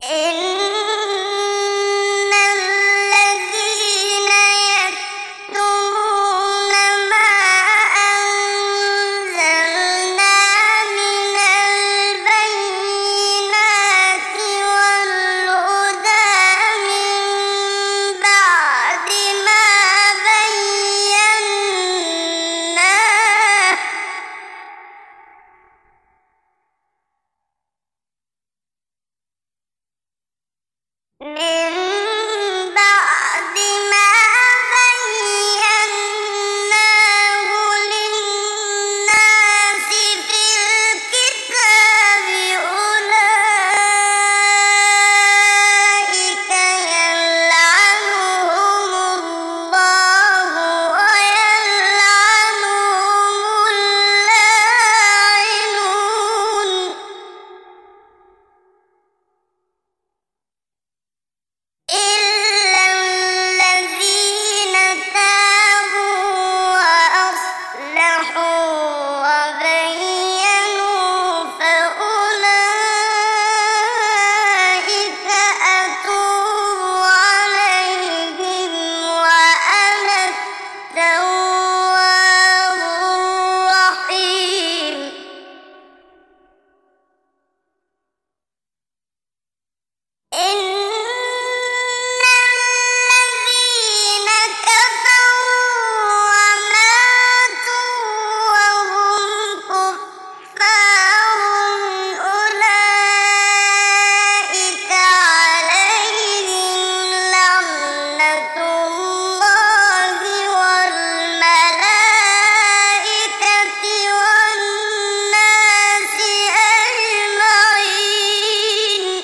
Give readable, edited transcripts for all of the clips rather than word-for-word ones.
إن الذين يكتمون ما أنزلنا من البينات والهدى من بعد ما بيناه من بعد ما بيناه للناس في الكتاب أولئك يلعنهم الله ويلعنهم اللاعنون إلا الذين تابوا وأصلحوا وبينوا فأولئك أتوب عليهم وأنا التواب الرحيم إن الذين كفروا وماتوا وهم كفار أولئك عليهم لعنة الله والملائكة والناس أجمعين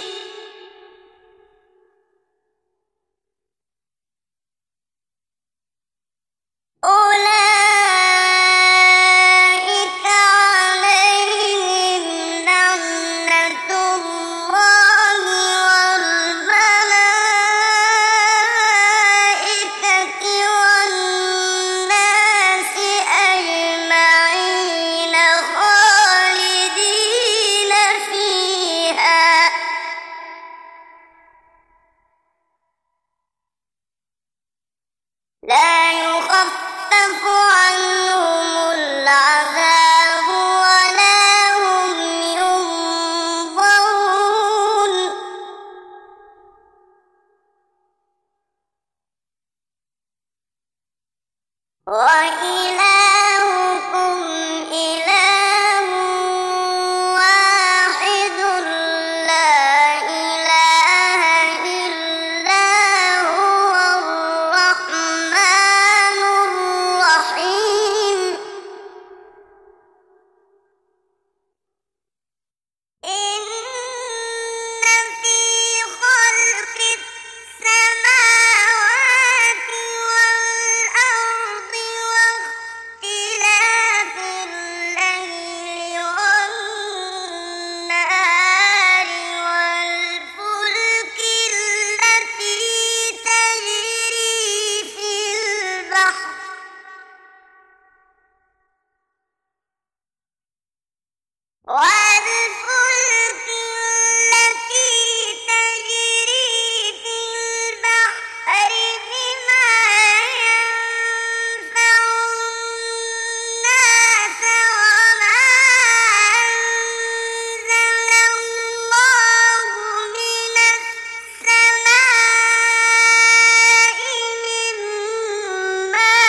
أولئك عليهم لعنة الله والملائكة والناس أجمعين خالدين فيها لا يخفف عنهم العذاب ولا هم ينظرون وإلهكم إله واحد لا إله إلا هو الرحمن الرحيم إن في خلق السماوات والأرض واختلاف الليل والنهار والفلك التي تجري في البحر والفلك التي تجري في البحر بما ينفع الناس وما أنزل الله من السماء من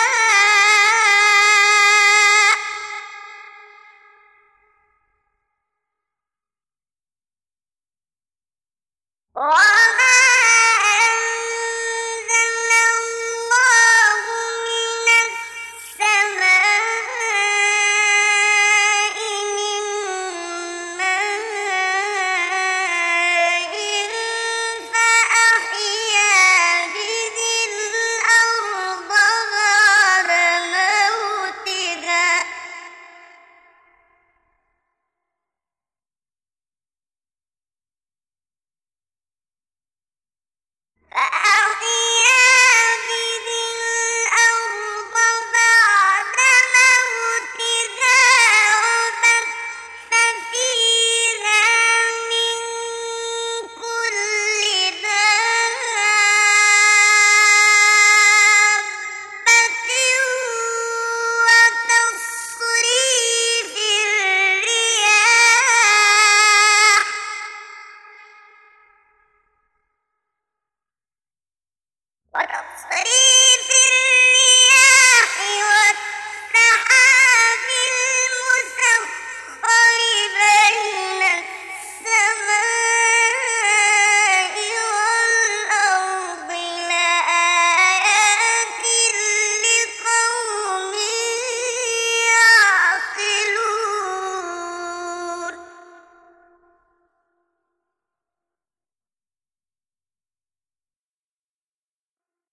ماء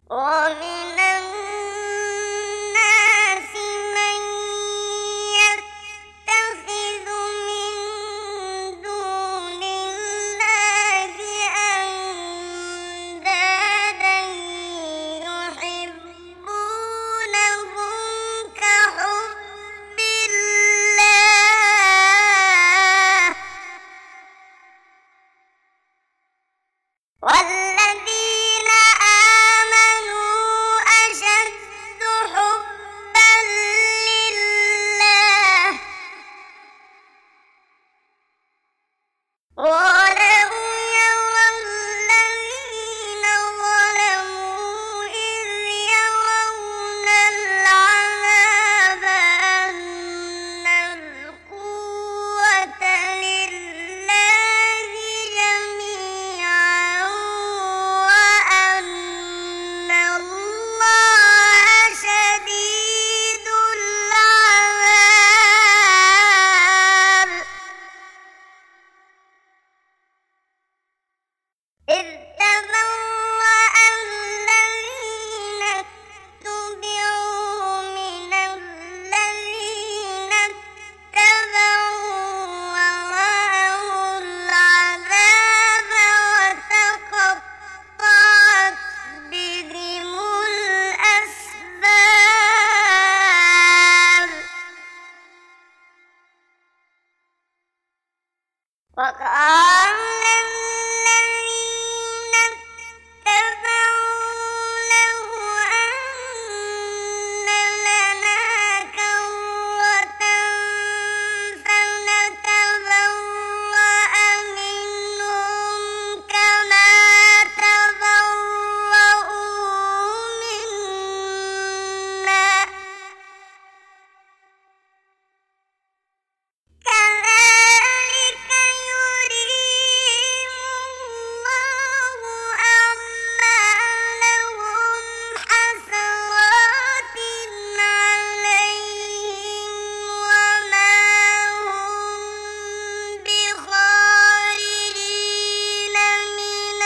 ومن الناس من يتخذ من دون الله أندادا يحبونهم كحب الله والذين آمنوا أشد حبا لله ولو يرى الذين ظلموا إذ يرون العذاب أن القوة لله جميعا وأن الله شديد العذاب إذ تبرأ الذين اتبعوا من الذين اتبعوا ورأوا العذاب وتقطعت بهم الأسباب وقال الذين اتبعوا له أن لنا كرة فنتبرأ منهم كما تبرأوا منا كذلك يريهم الله أعمالهم حسرات عليهم وما هم بخارجين من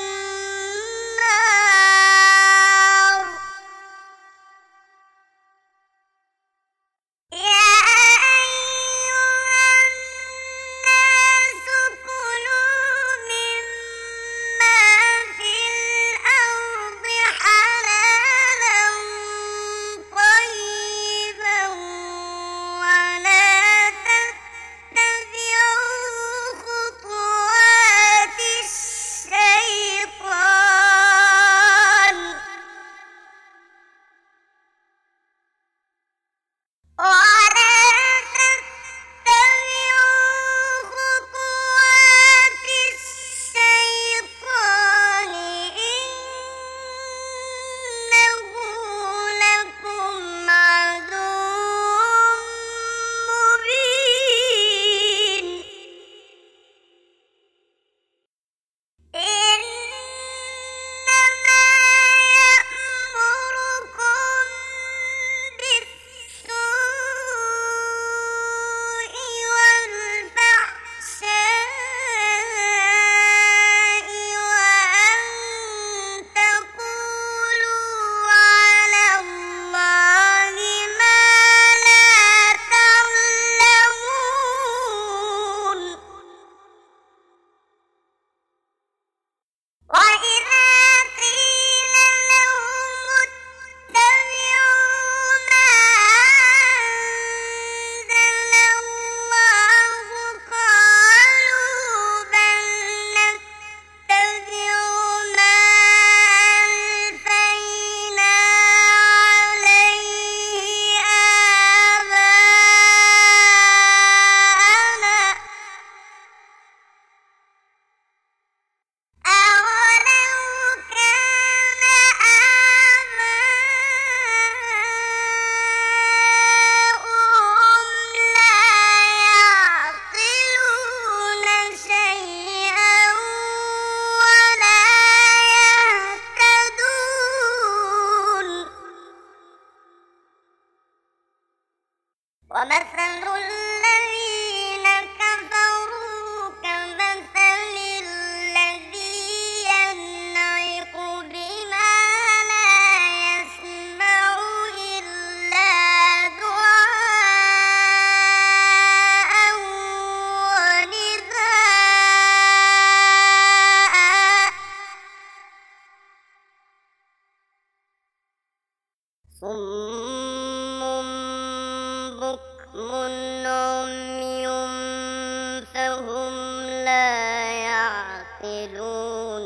النار يا أيها الناس كلوا مما في الأرض حلالا طيبا ولا تتبعوا خطوات الشيطان ولا تتبعوا خطوات الشيطان إنه لكم عدو مبين إنما يأمركم بالسوء والفحشاء وأن تقولوا على الله ما لا تعلمون وإذا قيل لهم اتبعوا ما أنزل الله قالوا بل نتبع ما ألفينا عليه آباءنا أولو كان آباؤهم لا يعقلون شيئا ولا يهتدون ومثل الذين كفروا كمثل الذي ينعق بما لا عمي فهم لا يعقلون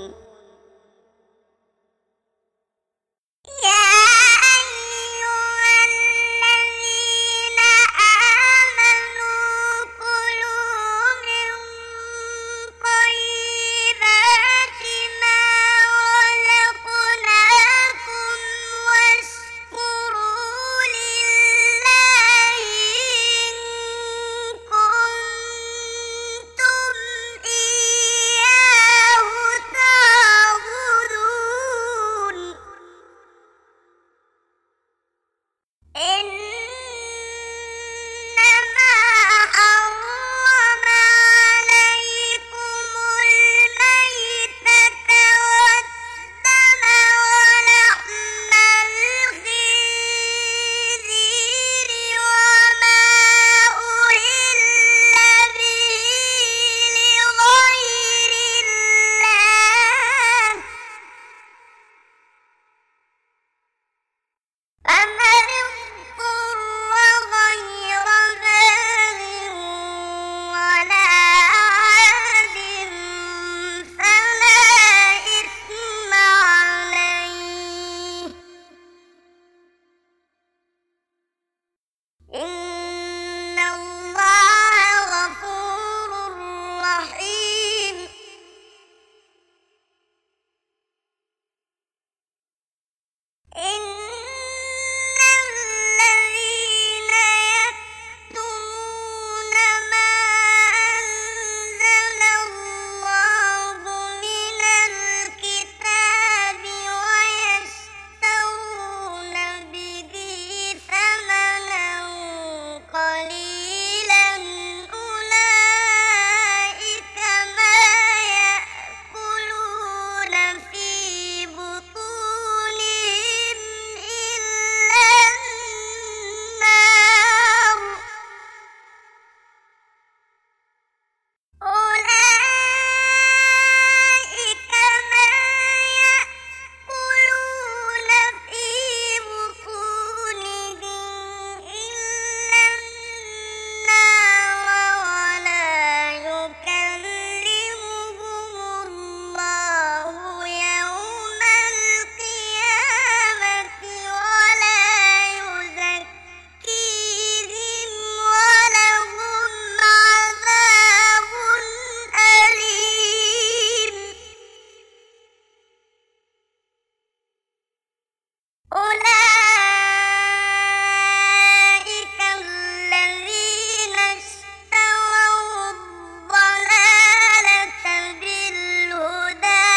يا أيها الذين آمنوا كلوا من طيبات ما رزقناكم واشكروا لله إن كنتم إياه تعبدون إنما حرم عليكم الميتة والدم ولحم الخنزير وما أهل به لغير الله فمن اضطر غير باغ ولا عاد فلا إثم عليه إن الله غفور رحيم إن الذين يكتمون ما أنزل الله من الكتاب ويشترون به ثمنا قليلا أولئك ما يأكلون في بطونهم إلا النار أولئك ما يأكلون في بطونهم إلا النار ولا يكلمهم الله يوم القيامة ولا يزكيهم ولهم عذاب أليم أولئك الذين اشتروا الضلالة بالهدى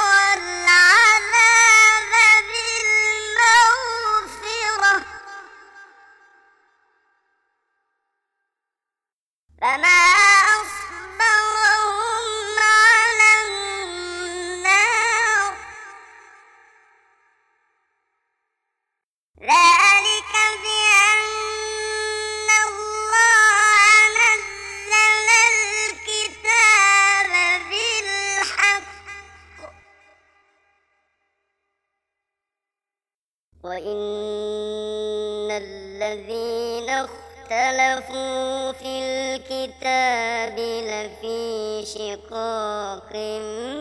والعذاب بالمغفرة فما أصبرهم على النار ذلك بأن الله نزل الكتاب بالحق وإن الذين اختلفوا في الكتاب لفي شقاق